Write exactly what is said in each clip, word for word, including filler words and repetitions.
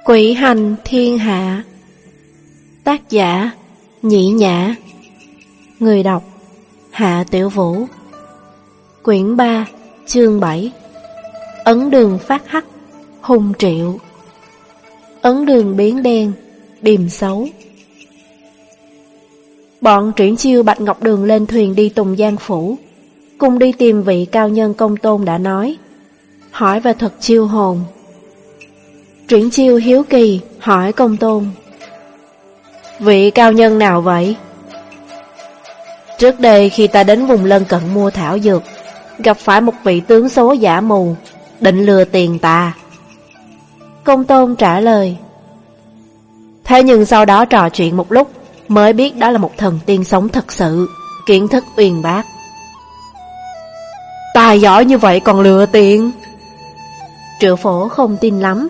Quỷ hành thiên hạ. Tác giả Nhĩ Nhã. Người đọc Hạ Tiểu Vũ. Quyển ba, chương bảy. Ấn đường phát hắc, hung triệu. Ấn đường biến đen, điềm xấu. Bọn Triển Chiêu Bạch Ngọc Đường lên thuyền đi Tùng Giang Phủ, cùng đi tìm vị cao nhân Công Tôn đã nói, hỏi về thuật chiêu hồn. Triển Chiêu hiếu kỳ hỏi Công Tôn, vị cao nhân nào vậy? Trước đây khi ta đến vùng lân cận mua thảo dược, gặp phải một vị tướng số giả mù, định lừa tiền ta. Công Tôn trả lời. Thế nhưng sau đó trò chuyện một lúc, mới biết đó là một thần tiên sống thật sự, kiến thức uyên bác. Tài giỏi như vậy còn lừa tiền? Triệu Phổ không tin lắm.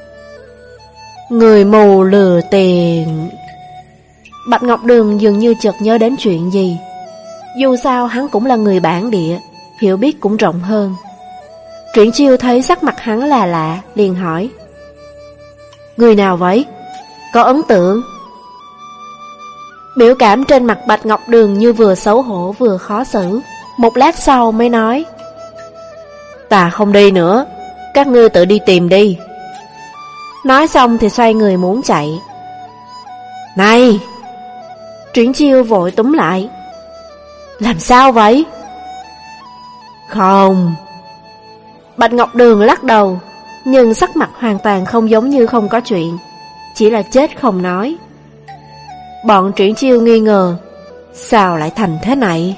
Người mù lừa tiền. Bạch Ngọc Đường dường như chợt nhớ đến chuyện gì. Dù sao hắn cũng là người bản địa, hiểu biết cũng rộng hơn. Triển Chiêu thấy sắc mặt hắn là lạ, liền hỏi, người nào vậy? Có ấn tượng? Biểu cảm trên mặt Bạch Ngọc Đường như vừa xấu hổ vừa khó xử. Một lát sau mới nói, ta không đi nữa, các ngươi tự đi tìm đi. Nói xong thì xoay người muốn chạy. Này! Triển Chiêu vội túm lại. Làm sao vậy? Không. Bạch Ngọc Đường lắc đầu, nhưng sắc mặt hoàn toàn không giống như không có chuyện, chỉ là chết không nói. Bọn Triển Chiêu nghi ngờ, sao lại thành thế này?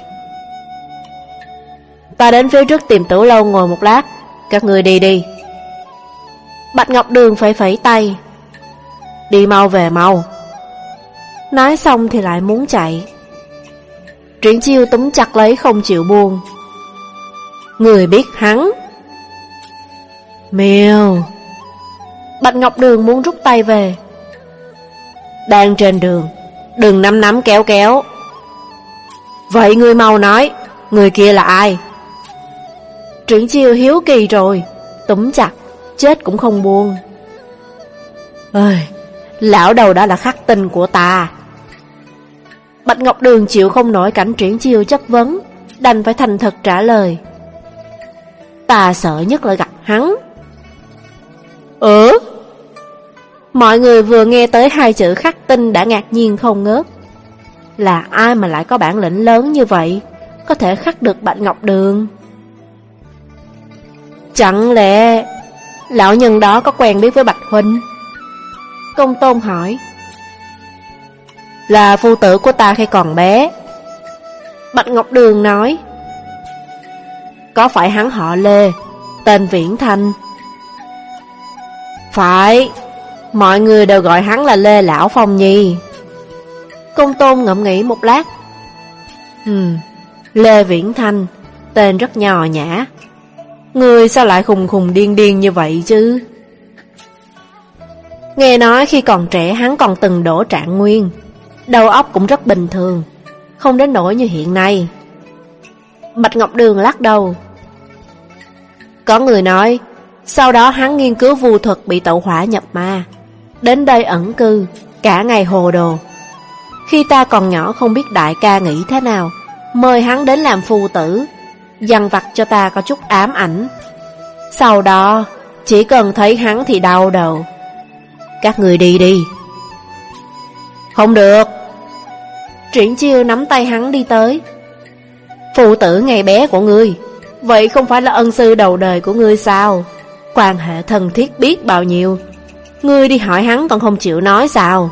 Ta đến phía trước tìm Tử Lâu ngồi một lát, các người đi đi. Bạch Ngọc Đường phải phẩy tay. Đi mau về mau. Nói xong thì lại muốn chạy. Triển Chiêu túm chặt lấy không chịu buông. Người biết hắn. Miêu. Bạch Ngọc Đường muốn rút tay về. Đang trên đường, đừng nắm nắm kéo kéo. Vậy ngươi mau nói, người kia là ai? Triển Chiêu hiếu kỳ rồi, túm chặt, chết cũng không buông. Ơi, lão đầu đó là khắc tinh của ta. Bạch Ngọc Đường chịu không nổi cảnh Triển Chiêu chất vấn, đành phải thành thật trả lời. Ta sợ nhất là gặp hắn. Ừ? Mọi người vừa nghe tới hai chữ khắc tinh đã ngạc nhiên không ngớt. Là ai mà lại có bản lĩnh lớn như vậy, có thể khắc được Bạch Ngọc Đường? Chẳng lẽ lão nhân đó có quen biết với Bạch Huynh? Công Tôn hỏi. Là phu tử của ta khi còn bé. Bạch Ngọc Đường nói. Có phải hắn họ Lê, tên Viễn Thanh? Phải, mọi người đều gọi hắn là Lê Lão Phong Nhi. Công Tôn ngẫm nghĩ một lát. Ừm, Lê Viễn Thanh, tên rất nhò nhã. Người sao lại khùng khùng điên điên như vậy chứ? Nghe nói khi còn trẻ hắn còn từng đổ trạng nguyên, đầu óc cũng rất bình thường, không đến nỗi như hiện nay. Bạch Ngọc Đường lắc đầu. Có người nói, sau đó hắn nghiên cứu vu thuật bị tẩu hỏa nhập ma, đến đây ẩn cư, cả ngày hồ đồ. Khi ta còn nhỏ không biết đại ca nghĩ thế nào, mời hắn đến làm phu tử, dằn vặt cho ta có chút ám ảnh. Sau đó, chỉ cần thấy hắn thì đau đầu. Các người đi đi. Không được. Triển Chiêu nắm tay hắn đi tới. Phụ tử ngày bé của ngươi, vậy không phải là ân sư đầu đời của ngươi sao? Quan hệ thân thiết biết bao nhiêu. Ngươi đi hỏi hắn còn không chịu nói sao?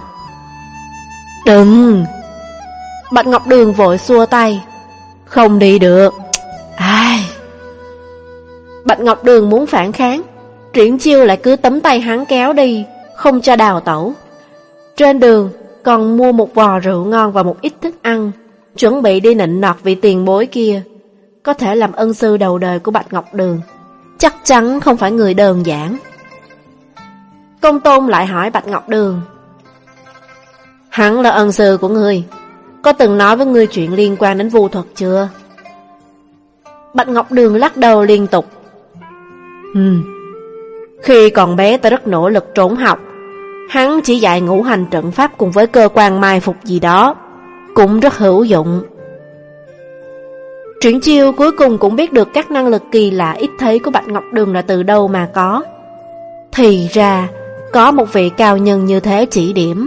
Đừng. Bạch Ngọc Đường vội xua tay. Không đi được. Ai? Bạch Ngọc Đường muốn phản kháng, Triển Chiêu lại cứ tấm tay hắn kéo đi, không cho đào tẩu. Trên đường còn mua một vò rượu ngon và một ít thức ăn, chuẩn bị đi nịnh nọt vị tiền bối kia, có thể làm ân sư đầu đời của Bạch Ngọc Đường, chắc chắn không phải người đơn giản. Công Tôn lại hỏi Bạch Ngọc Đường. Hắn là ân sư của ngươi, có từng nói với ngươi chuyện liên quan đến vu thuật chưa? Bạch Ngọc Đường lắc đầu liên tục. Ừm, Khi còn bé ta rất nỗ lực trốn học, Hắn chỉ dạy ngũ hành trận pháp cùng với cơ quan mai phục gì đó, cũng rất hữu dụng. Triển Chiêu cuối cùng cũng biết được các năng lực kỳ lạ ít thấy của Bạch Ngọc Đường là từ đâu mà có. Thì ra, có một vị cao nhân như thế chỉ điểm.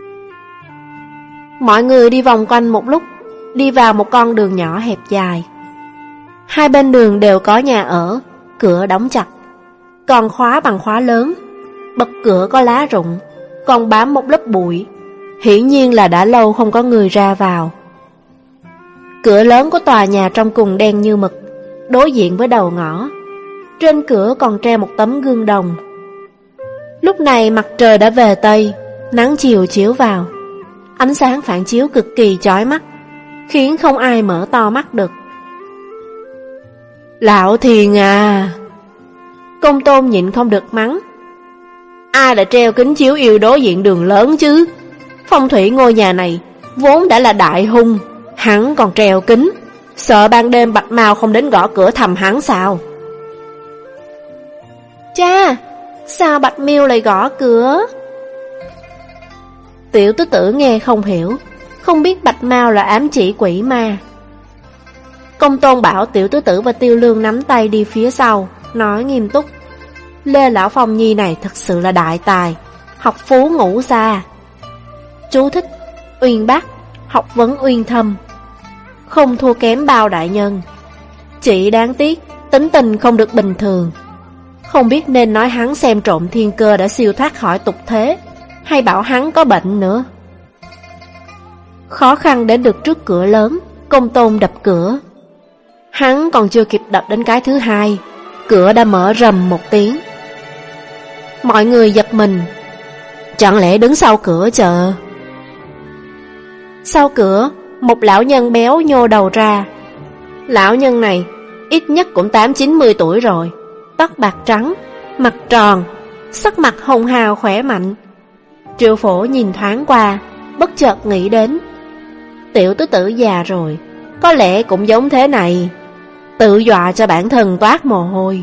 Mọi người đi vòng quanh một lúc, đi vào một con đường nhỏ hẹp dài. Hai bên đường đều có nhà ở, cửa đóng chặt, còn khóa bằng khóa lớn. Bậc cửa có lá rụng, còn bám một lớp bụi, hiển nhiên là đã lâu không có người ra vào. Cửa lớn của tòa nhà trong cùng đen như mực, đối diện với đầu ngõ. Trên cửa còn treo một tấm gương đồng. Lúc này mặt trời đã về Tây, nắng chiều chiếu vào. Ánh sáng phản chiếu cực kỳ chói mắt, khiến không ai mở to mắt được. Lão Thiền à! Công Tôn nhịn không được mắng. Ai đã treo kính chiếu yêu đối diện đường lớn chứ? Phong thủy ngôi nhà này vốn đã là đại hung, hắn còn treo kính, sợ ban đêm Bạch Mao không đến gõ cửa thầm hắn sao? Cha, sao Bạch Miêu lại gõ cửa? Tiểu tứ tử nghe không hiểu, không biết Bạch Mao là ám chỉ quỷ ma. Công Tôn bảo Tiểu tứ tử và Tiêu Lương nắm tay đi phía sau, nói nghiêm túc. Lê Lão Phong Nhi này thật sự là đại tài, học phú ngũ xa. Chú thích: uyên bác, học vấn uyên thâm, không thua kém bao đại nhân. Chỉ đáng tiếc tính tình không được bình thường. Không biết nên nói hắn xem trộm thiên cơ đã siêu thoát khỏi tục thế, hay bảo hắn có bệnh nữa. Khó khăn đến được trước cửa lớn, Công Tôn đập cửa. Hắn còn chưa kịp đập đến cái thứ hai, cửa đã mở rầm một tiếng. Mọi người giật mình. Chẳng lẽ đứng sau cửa chờ? Sau cửa, một lão nhân béo nhô đầu ra. Lão nhân này ít nhất cũng tám chín mươi tuổi rồi, tóc bạc trắng, mặt tròn, sắc mặt hồng hào khỏe mạnh. Triệu Phổ nhìn thoáng qua, bất chợt nghĩ đến Tiểu tứ tử già rồi, có lẽ cũng giống thế này, tự dọa cho bản thân toát mồ hôi.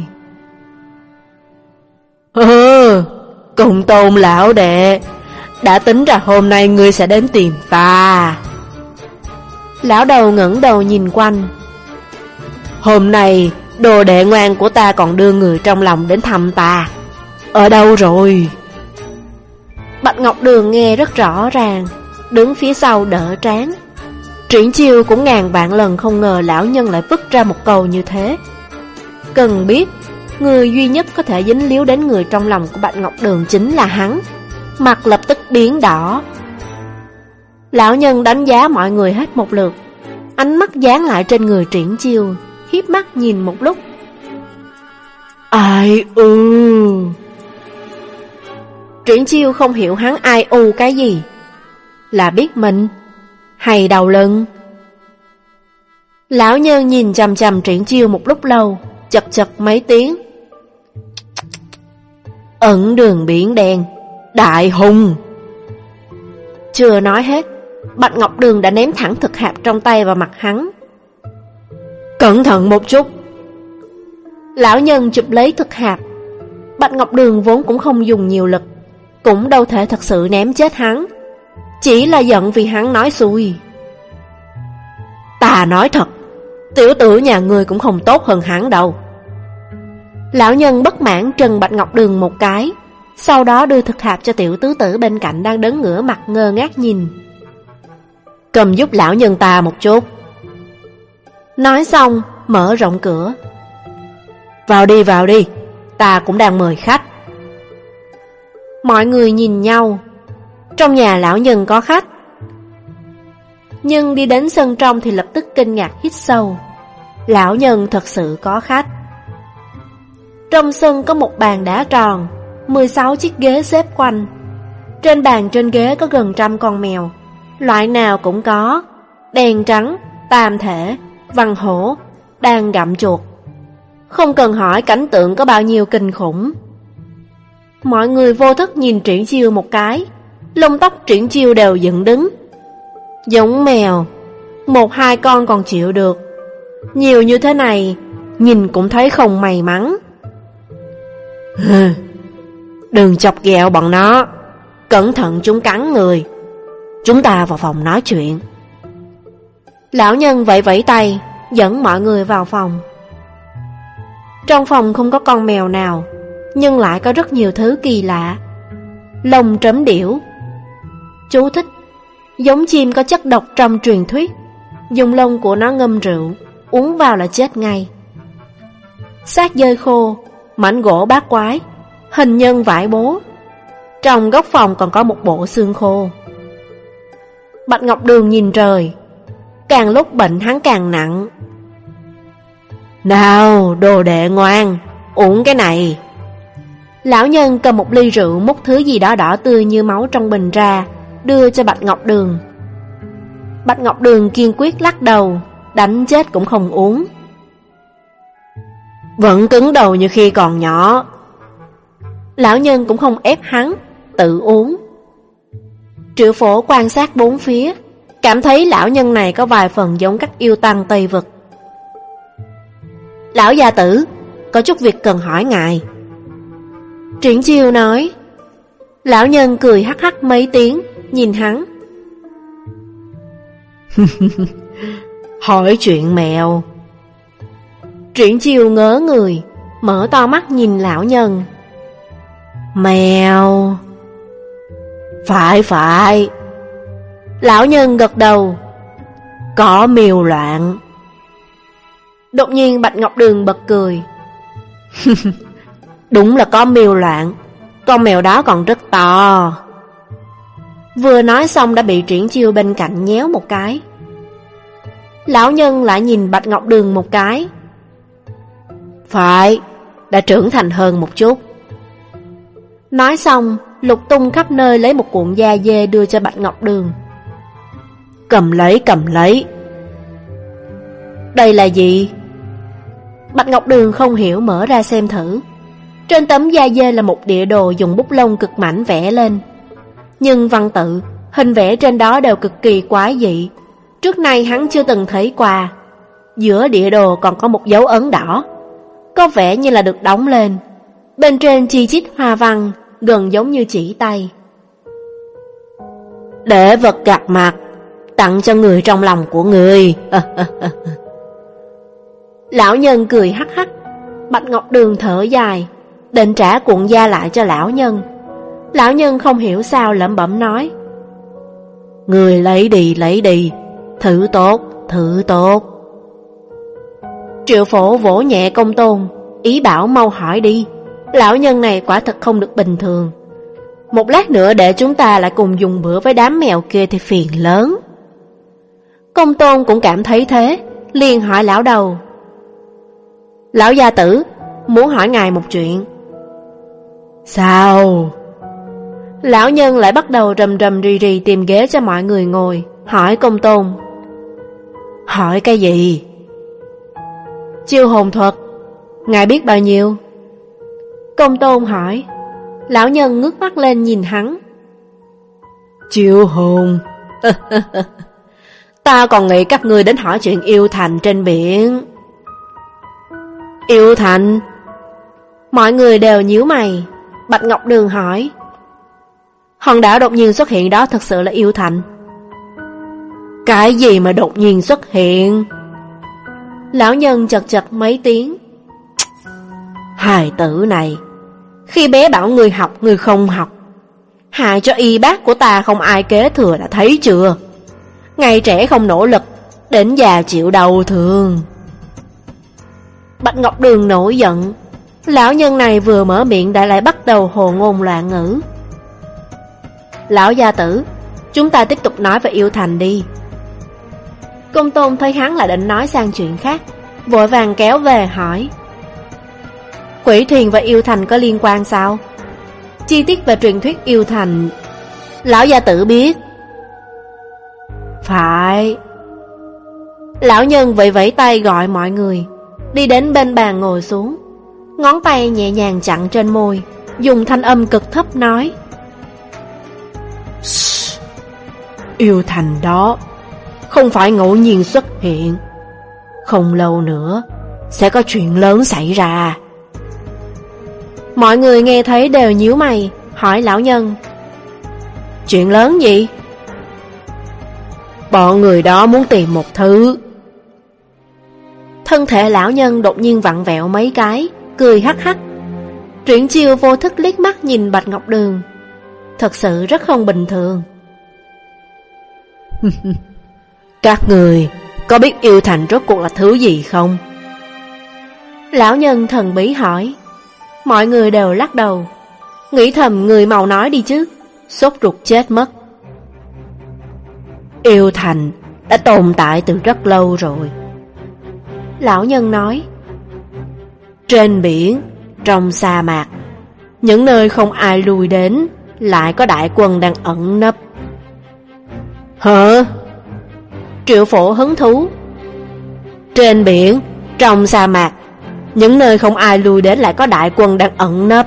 Ừ, Công Tôn lão đệ, đã tính ra hôm nay ngươi sẽ đến tìm ta. Lão đầu ngẩng đầu nhìn quanh. Hôm nay đồ đệ ngoan của ta còn đưa người trong lòng đến thăm ta, ở đâu rồi? Bạch Ngọc Đường nghe rất rõ ràng, đứng phía sau đỡ trán. Triển Chiêu cũng ngàn vạn lần không ngờ lão nhân lại vứt ra một câu như thế. Cần biết, người duy nhất có thể dính líu đến người trong lòng của Bạch Ngọc Đường chính là hắn. Mặt lập tức biến đỏ. Lão nhân đánh giá mọi người hết một lượt, ánh mắt dán lại trên người Triển Chiêu, hiếp mắt nhìn một lúc. Ai u? Triển Chiêu không hiểu hắn ai u cái gì. Là biết mình hay đau lưng? Lão nhân nhìn chằm chằm Triển Chiêu một lúc lâu, chật chật mấy tiếng. Ẩn đường biển đen, đại hung. Chưa nói hết, Bạch Ngọc Đường đã ném thẳng thực hạp trong tay vào mặt hắn. Cẩn thận một chút. Lão nhân chụp lấy thực hạp. Bạch Ngọc Đường vốn cũng không dùng nhiều lực, cũng đâu thể thật sự ném chết hắn, chỉ là giận vì hắn nói xui. Ta nói thật, tiểu tử nhà ngươi cũng không tốt hơn hắn đâu. Lão nhân bất mãn trừng Bạch Ngọc Đường một cái, sau đó đưa thực hạp cho tiểu tứ tử bên cạnh đang đứng ngửa mặt ngơ ngác nhìn. Cầm giúp lão nhân ta một chút. Nói xong, mở rộng cửa. Vào đi, vào đi, ta cũng đang mời khách. Mọi người nhìn nhau. Trong nhà lão nhân có khách, nhưng đi đến sân trong thì lập tức kinh ngạc hít sâu. Lão nhân thật sự có khách. Trong sân có một bàn đá tròn, mười sáu chiếc ghế xếp quanh. Trên bàn trên ghế có gần trăm con mèo, loại nào cũng có, đen trắng, tam thể, văn hổ, đang gặm chuột. Không cần hỏi cảnh tượng có bao nhiêu kinh khủng. Mọi người vô thức nhìn Triển Chiêu một cái, lông tóc Triển Chiêu đều dựng đứng. Giống mèo, một hai con còn chịu được, nhiều như thế này, nhìn cũng thấy không may mắn. Đừng chọc ghẹo bọn nó, Cẩn thận chúng cắn người. Chúng ta vào phòng nói chuyện. Lão nhân vẫy vẫy tay, dẫn mọi người vào phòng. Trong phòng không có con mèo nào, nhưng lại có rất nhiều thứ kỳ lạ. Lông trấm điểu. Chú thích: giống chim có chất độc trong truyền thuyết, dùng lông của nó ngâm rượu, uống vào là chết ngay. Xác dơi khô, mảnh gỗ bát quái, hình nhân vải bố. Trong góc phòng còn có một bộ xương khô. Bạch Ngọc Đường nhìn trời. Càng lúc bệnh hắn càng nặng. Nào, đồ đệ ngoan, uống cái này. Lão nhân cầm một ly rượu múc thứ gì đó đỏ tươi như máu trong bình ra, đưa cho Bạch Ngọc Đường. Bạch Ngọc Đường kiên quyết lắc đầu, đánh chết cũng không uống. Vẫn cứng đầu như khi còn nhỏ. Lão nhân cũng không ép hắn, tự uống. Triệu Phổ quan sát bốn phía, cảm thấy lão nhân này có vài phần giống các yêu tăng Tây Vực. Lão gia tử, có chút việc cần hỏi ngài. Triển Chiêu nói. Lão nhân cười hắc hắc mấy tiếng, nhìn hắn. Hỏi chuyện mèo. Triển Chiêu ngớ người, mở to mắt nhìn lão nhân. Mèo. Phải phải. Lão nhân gật đầu. Có miêu loạn. Đột nhiên Bạch Ngọc Đường bật cười. Đúng là có miêu loạn. Con mèo đó còn rất to. Vừa nói xong đã bị Triển Chiêu bên cạnh nhéo một cái. Lão nhân lại nhìn Bạch Ngọc Đường một cái. Phải, đã trưởng thành hơn một chút. Nói xong, lục tung khắp nơi lấy một cuộn da dê đưa cho Bạch Ngọc Đường. Cầm lấy, cầm lấy. Đây là gì? Bạch Ngọc Đường không hiểu, mở ra xem thử. Trên tấm da dê là một địa đồ dùng bút lông cực mảnh vẽ lên. Nhưng văn tự, hình vẽ trên đó đều cực kỳ quái dị. Trước nay hắn chưa từng thấy qua. Giữa địa đồ còn có một dấu ấn đỏ, có vẻ như là được đóng lên. Bên trên chi chít hoa văn, gần giống như chỉ tay. Để vật gặp mặt, tặng cho người trong lòng của người. Lão nhân cười hắc hắc. Bạch Ngọc Đường thở dài, định trả cuộn da lại cho lão nhân. Lão nhân không hiểu sao lẩm bẩm nói. Người lấy đi, lấy đi. Thử tốt, thử tốt. Triệu Phổ vỗ nhẹ Công Tôn, ý bảo mau hỏi đi. Lão nhân này quả thật không được bình thường. Một lát nữa để chúng ta lại cùng dùng bữa với đám mèo kia thì phiền lớn. Công Tôn cũng cảm thấy thế, liền hỏi lão đầu. Lão gia tử, muốn hỏi ngài một chuyện. Sao? Lão nhân lại bắt đầu rầm rầm rì rì tìm ghế cho mọi người ngồi, hỏi Công Tôn. Hỏi cái gì? Chiêu hồn thuật, ngài biết bao nhiêu? Công Tôn hỏi. Lão nhân ngước mắt lên nhìn hắn. Chiêu hồn. Ta còn nghĩ các ngươi đến hỏi chuyện yêu thành trên biển. Yêu thành? Mọi người đều nhíu mày. Bạch Ngọc Đường hỏi. Hòn đảo đột nhiên xuất hiện đó thật sự là yêu thành? Cái gì mà đột nhiên xuất hiện? Lão nhân chật chật mấy tiếng. Hài tử này, khi bé bảo người học, người không học, hại cho y bác của ta không ai kế thừa đã thấy chưa? Ngày trẻ không nỗ lực, đến già chịu đau thương. Bạch Ngọc Đường nổi giận. Lão nhân này vừa mở miệng đã lại bắt đầu hồ ngôn loạn ngữ. Lão gia tử, chúng ta tiếp tục nói về yêu thành đi. Công Tôn thấy hắn là định nói sang chuyện khác, vội vàng kéo về hỏi. Quỷ thuyền và yêu thành có liên quan sao? Chi tiết về truyền thuyết yêu thành lão gia tử biết. Phải. Lão nhân vẫy vẫy tay gọi mọi người, đi đến bên bàn ngồi xuống, ngón tay nhẹ nhàng chặn trên môi, dùng thanh âm cực thấp nói. Yêu thành đó không phải ngẫu nhiên xuất hiện, không lâu nữa sẽ có chuyện lớn xảy ra. Mọi người nghe thấy đều nhíu mày, hỏi lão nhân. Chuyện lớn gì? Bọn người đó muốn tìm một thứ. Thân thể lão nhân đột nhiên vặn vẹo mấy cái, cười hắc hắc. Triển Chiêu vô thức liếc mắt nhìn Bạch Ngọc Đường. Thật sự rất không bình thường. Các người có biết yêu thành rốt cuộc là thứ gì không? Lão nhân thần bí hỏi. Mọi người đều lắc đầu, nghĩ thầm người mau nói đi chứ, sốt ruột chết mất. Yêu thành đã tồn tại từ rất lâu rồi. Lão nhân nói. Trên biển, trong sa mạc, những nơi không ai lui đến, lại có đại quân đang ẩn nấp. Hả? Triệu Phổ hứng thú. Trên biển, trong sa mạc, những nơi không ai lui đến lại có đại quân đang ẩn nấp.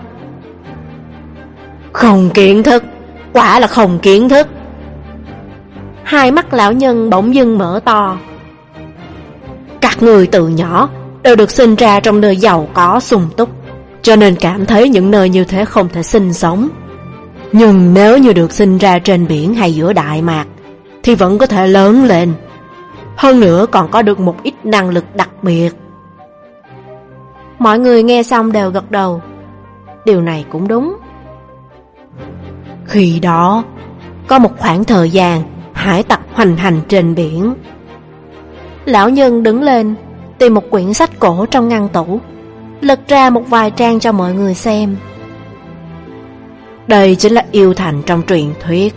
Không kiến thức, quả là không kiến thức. Hai mắt lão nhân bỗng dưng mở to. Các người từ nhỏ đều được sinh ra trong nơi giàu có sung túc, cho nên cảm thấy những nơi như thế không thể sinh sống. Nhưng nếu như được sinh ra trên biển hay giữa đại mạc thì vẫn có thể lớn lên. Hơn nữa còn có được một ít năng lực đặc biệt. Mọi người nghe xong đều gật đầu. Điều này cũng đúng. Khi đó có một khoảng thời gian hải tặc hoành hành trên biển. Lão nhân đứng lên, tìm một quyển sách cổ trong ngăn tủ, lật ra một vài trang cho mọi người xem. Đây chính là yêu thành trong truyền thuyết.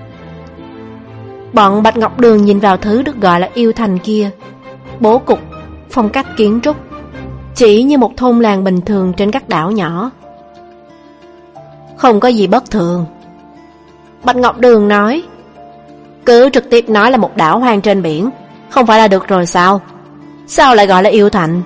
Bọn Bạch Ngọc Đường nhìn vào thứ được gọi là yêu thành kia. Bố cục, phong cách kiến trúc chỉ như một thôn làng bình thường trên các đảo nhỏ. Không có gì bất thường. Bạch Ngọc Đường nói. Cứ trực tiếp nói là một đảo hoang trên biển, không phải là được rồi sao? Sao lại gọi là yêu thành?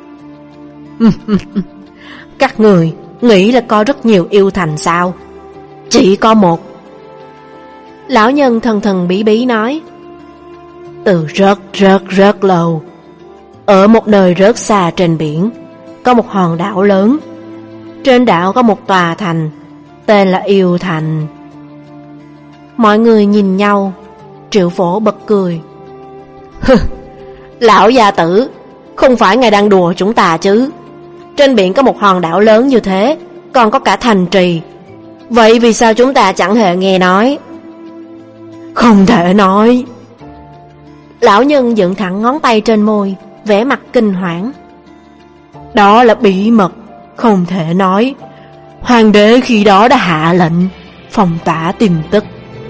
Các người nghĩ là có rất nhiều yêu thành sao? Chỉ có một. Lão nhân thần thần bí bí nói. Từ rất rất rất lâu, ở một nơi rất xa trên biển, có một hòn đảo lớn. Trên đảo có một tòa thành, tên là Yêu Thành. Mọi người nhìn nhau. Triệu Phổ bật cười. Lão gia tử, không phải ngài đang đùa chúng ta chứ? Trên biển có một hòn đảo lớn như thế, còn có cả thành trì. Vậy vì sao chúng ta chẳng hề nghe nói? Không thể nói. Lão nhân dựng thẳng ngón tay trên môi, vẻ mặt kinh hoảng. Đó là bí mật, không thể nói. Hoàng đế khi đó đã hạ lệnh phong tỏa tin tức.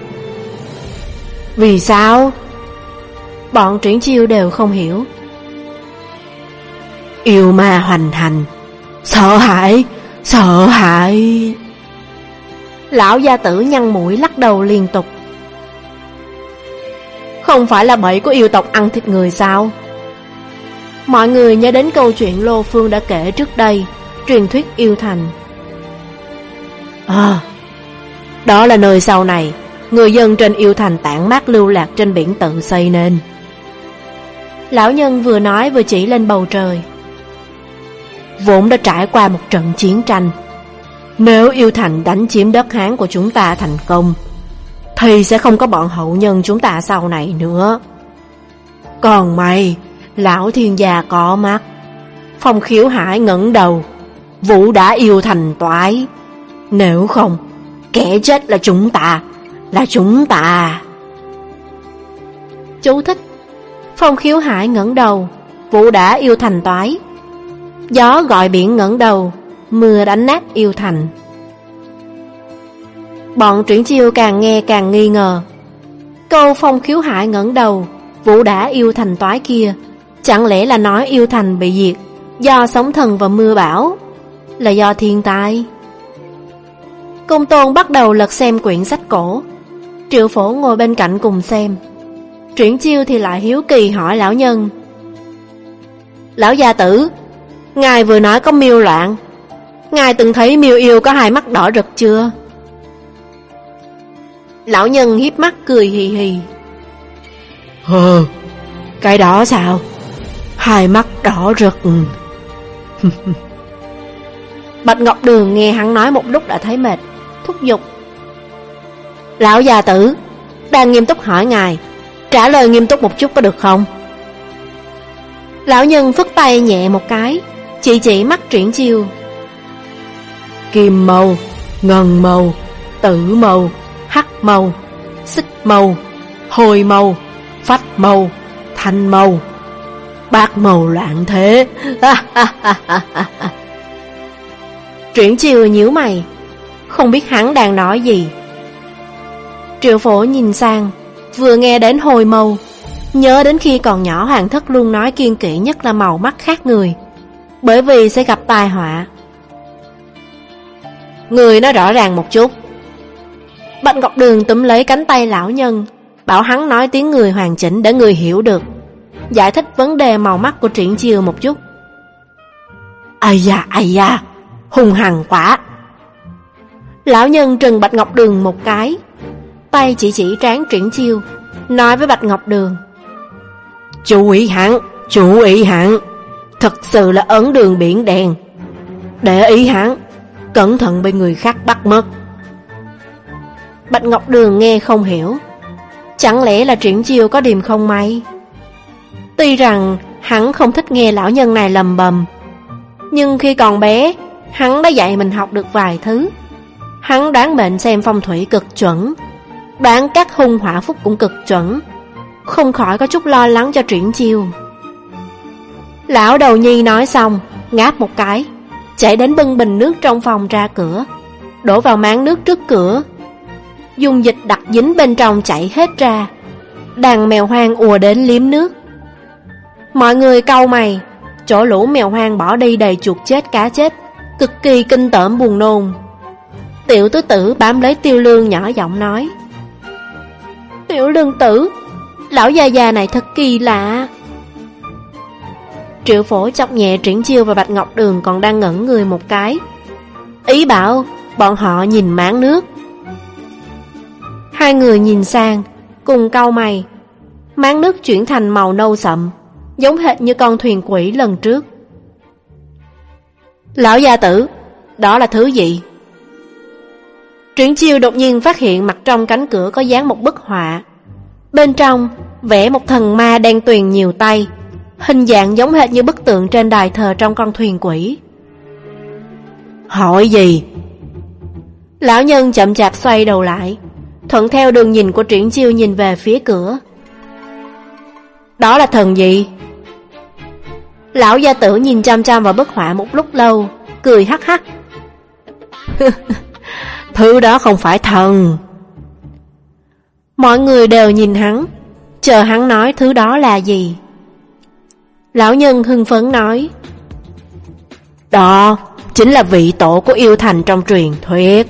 Vì sao? Bọn Triển Chiêu đều không hiểu. Yêu ma hoành hành, sợ hãi, sợ hãi. Lão gia tử nhăn mũi lắc đầu liên tục. Không phải là bẫy của yêu tộc ăn thịt người sao? Mọi người nhớ đến câu chuyện Lô Phương đã kể trước đây, truyền thuyết yêu thành. À, đó là nơi sau này người dân trên yêu thành tản mát lưu lạc trên biển tự xây nên. Lão nhân vừa nói vừa chỉ lên bầu trời. Vốn đã trải qua một trận chiến tranh. Nếu yêu thành đánh chiếm đất Hán của chúng ta thành công, thì sẽ không có bọn hậu nhân chúng ta sau này nữa. Còn may, lão thiên gia có mắt. Phong Khiếu Hải ngẩng đầu, Vũ đã yêu thành toái. Nếu không, kẻ chết là chúng ta, là chúng ta. Chú thích: Phong Khiếu Hải ngẩng đầu, Vũ đã yêu thành toái. Gió gọi biển ngẩng đầu, mưa đánh nát yêu thành. Bọn Triển Chiêu càng nghe càng nghi ngờ. Câu Phong Khiếu Hải ngẩng đầu, Vũ đã yêu thành toái kia, chẳng lẽ là nói yêu thành bị diệt do sóng thần và mưa bão, là do thiên tai? Công Tôn bắt đầu lật xem quyển sách cổ. Triệu Phổ ngồi bên cạnh cùng xem. Triển Chiêu thì lại hiếu kỳ hỏi lão nhân. Lão gia tử, ngài vừa nói có miêu loạn, ngài từng thấy miêu yêu có hai mắt đỏ rực chưa? Lão nhân hiếp mắt cười hì hì. Hừ, cái đó sao? Hai mắt đỏ rực. Bạch Ngọc Đường nghe hắn nói một lúc đã thấy mệt, thúc giục. Lão gia tử, đang nghiêm túc hỏi ngài, trả lời nghiêm túc một chút có được không? Lão nhân phất tay nhẹ một cái, chỉ chỉ mắt Triển Chiêu. Kim màu, ngân màu, tử màu, hắc màu, xích màu, hồi màu, phách màu, thanh màu, bạc màu loạn thế. Triển Chiêu nhíu mày, không biết hắn đang nói gì. Triệu Phổ nhìn sang, vừa nghe đến hồi màu, nhớ đến khi còn nhỏ Hoàng thất luôn nói kiêng kỵ nhất là màu mắt khác người, bởi vì sẽ gặp tai họa. Người nói rõ ràng một chút. Bạch Ngọc Đường túm lấy cánh tay lão nhân, bảo hắn nói tiếng người hoàn chỉnh để người hiểu được, giải thích vấn đề màu mắt của Triển Chiêu một chút. Ai da, ai da, hung hăng quá. Lão nhân trừng Bạch Ngọc Đường một cái, tay chỉ chỉ trán Triển Chiêu, nói với Bạch Ngọc Đường. Chú ý hắn, chú ý hắn, thật sự là ấn đường biển đen. Để ý hắn, cẩn thận bị người khác bắt mất. Bạch Ngọc Đường nghe không hiểu, chẳng lẽ là Triển Chiêu có điềm không may? Tuy rằng hắn không thích nghe lão nhân này lầm bầm, nhưng khi còn bé, hắn đã dạy mình học được vài thứ. Hắn đoán mệnh xem phong thủy cực chuẩn, đoán các hung họa phúc cũng cực chuẩn, không khỏi có chút lo lắng cho Triển Chiêu. Lão đầu nhi nói xong, ngáp một cái, chạy đến bưng bình nước trong phòng ra cửa, đổ vào máng nước trước cửa, dùng dịch đặc dính bên trong chảy hết ra. Đàn mèo hoang ùa đến liếm nước. Mọi người cau mày, chỗ lũ mèo hoang bỏ đi đầy chuột chết cá chết, cực kỳ kinh tởm buồn nôn. Tiểu tứ tử bám lấy Tiêu Lương nhỏ giọng nói. Tiểu Lương tử, lão già già này thật kỳ lạ. Triệu Phổ chọc nhẹ Triển Chiêu và Bạch Ngọc Đường còn đang ngẩn người một cái, ý bảo bọn họ nhìn máng nước. Hai người nhìn sang, cùng cau mày. Máng nước chuyển thành màu nâu sậm, giống hệt như con thuyền quỷ lần trước. Lão gia tử, đó là thứ gì? Triển Chiêu đột nhiên phát hiện mặt trong cánh cửa có dán một bức họa. Bên trong vẽ một thần ma đen tuyền nhiều tay, hình dạng giống hệt như bức tượng trên đài thờ trong con thuyền quỷ. Hỏi gì? Lão nhân chậm chạp xoay đầu lại, thuận theo đường nhìn của Triển Chiêu nhìn về phía cửa. Đó là thần gì? Lão gia tử nhìn chăm chăm vào bức họa một lúc lâu, cười hắc hắc. Thứ đó không phải thần. Mọi người đều nhìn hắn, chờ hắn nói thứ đó là gì. Lão nhân hưng phấn nói. Đó chính là vị tổ của yêu thành trong truyền thuyết.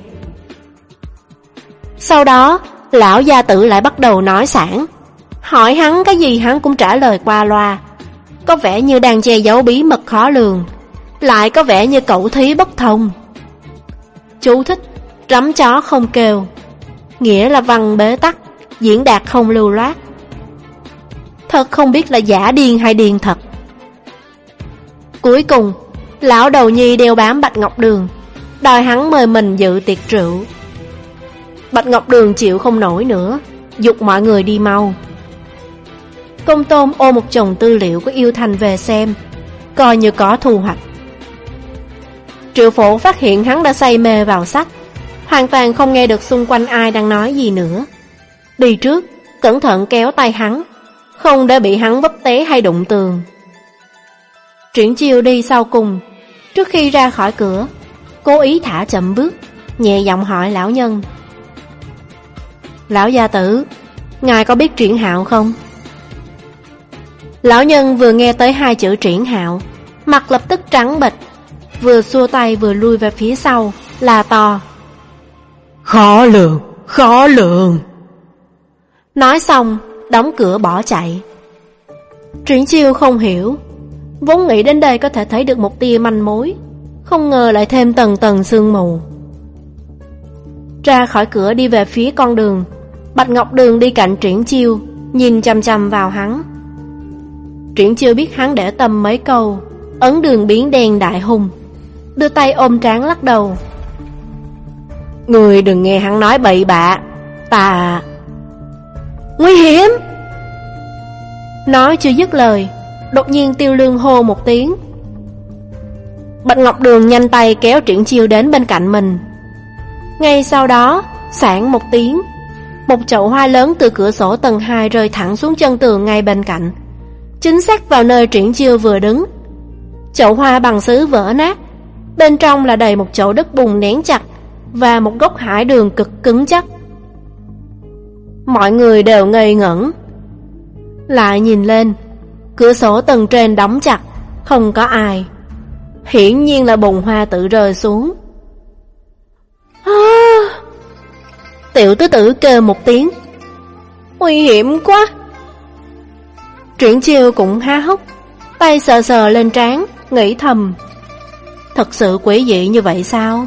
Sau đó lão gia tử lại bắt đầu nói sảng, hỏi hắn cái gì hắn cũng trả lời qua loa, có vẻ như đang che giấu bí mật khó lường, lại có vẻ như cẩu thí bất thông. Chú thích: rắm chó không kêu, nghĩa là văn bế tắc, diễn đạt không lưu loát. Thật không biết là giả điên hay điên thật. Cuối cùng lão đầu nhi đeo bám Bạch Ngọc Đường, đòi hắn mời mình dự tiệc rượu. Bạch Ngọc Đường chịu không nổi nữa, giục mọi người đi mau. Công Tôn ôm một chồng tư liệu của yêu thành về xem, coi như có thu hoạch. Triệu Phổ phát hiện hắn đã say mê vào sách, hoàn toàn không nghe được xung quanh ai đang nói gì nữa. Đi trước, cẩn thận kéo tay hắn, không để bị hắn vấp té hay đụng tường. Triển Chiêu đi sau cùng, trước khi ra khỏi cửa, cố ý thả chậm bước, nhẹ giọng hỏi lão nhân. Lão gia tử, ngài có biết Triển Hạo không? Lão nhân vừa nghe tới hai chữ Triển Hạo, mặt lập tức trắng bệch, vừa xua tay vừa lui về phía sau, là to. Khó lường, khó lường. Nói xong, đóng cửa bỏ chạy. Triển Chiêu không hiểu, vốn nghĩ đến đây có thể thấy được một tia manh mối, không ngờ lại thêm tầng tầng sương mù. Ra khỏi cửa đi về phía con đường, Bạch Ngọc Đường đi cạnh Triển Chiêu, nhìn chăm chăm vào hắn. Triển Chiêu biết hắn để tâm mấy câu, ấn đường biến đen đại hung, đưa tay ôm trán lắc đầu. Người đừng nghe hắn nói bậy bạ, Ta... Nguy hiểm! Nói chưa dứt lời, đột nhiên Tiêu Lương hô một tiếng. Bạch Ngọc Đường nhanh tay kéo Triển Chiêu đến bên cạnh mình. Ngay sau đó, xoảng một tiếng, một chậu hoa lớn từ cửa sổ tầng hai rơi thẳng xuống chân tường ngay bên cạnh, chính xác vào nơi Triển Chiêu vừa đứng. Chậu hoa bằng sứ vỡ nát, bên trong là đầy một chậu đất bùn nén chặt và một gốc hải đường cực cứng chắc. Mọi người đều ngây ngẩn. Lại nhìn lên, cửa sổ tầng trên đóng chặt, không có ai. Hiển nhiên là bùn hoa tự rơi xuống. À! Tiểu tứ tử kêu một tiếng. Nguy hiểm quá! Triển Chiêu cũng há hốc, tay sờ sờ lên trán, nghĩ thầm. Thật sự quỷ dị như vậy sao?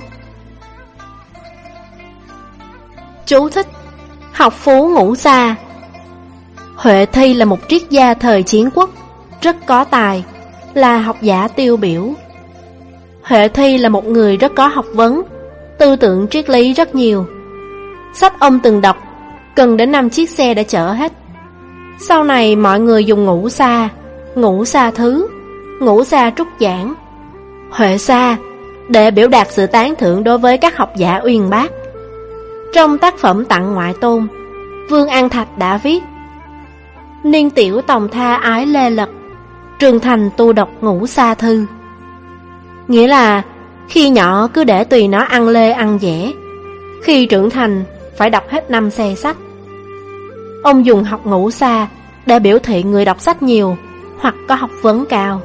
Chú thích: học phú ngũ xa. Huệ Thi là một triết gia thời chiến quốc, rất có tài, là học giả tiêu biểu. Huệ Thi là một người rất có học vấn, tư tưởng triết lý rất nhiều. Sách ông từng đọc, cần đến năm chiếc xe đã chở hết. Sau này mọi người dùng ngũ xa, ngũ xa thứ, ngũ xa trúc giảng, Huệ xa để biểu đạt sự tán thưởng đối với các học giả uyên bác. Trong tác phẩm Tặng Ngoại Tôn, Vương An Thạch đã viết: Niên tiểu tòng tha ái lê lật, trường thành tu đọc ngũ xa thư. Nghĩa là khi nhỏ cứ để tùy nó ăn lê ăn dẻ, khi trưởng thành phải đọc hết năm xe sách. Ông dùng học ngũ xa để biểu thị người đọc sách nhiều hoặc có học vấn cao.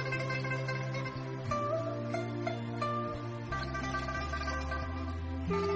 Thank you.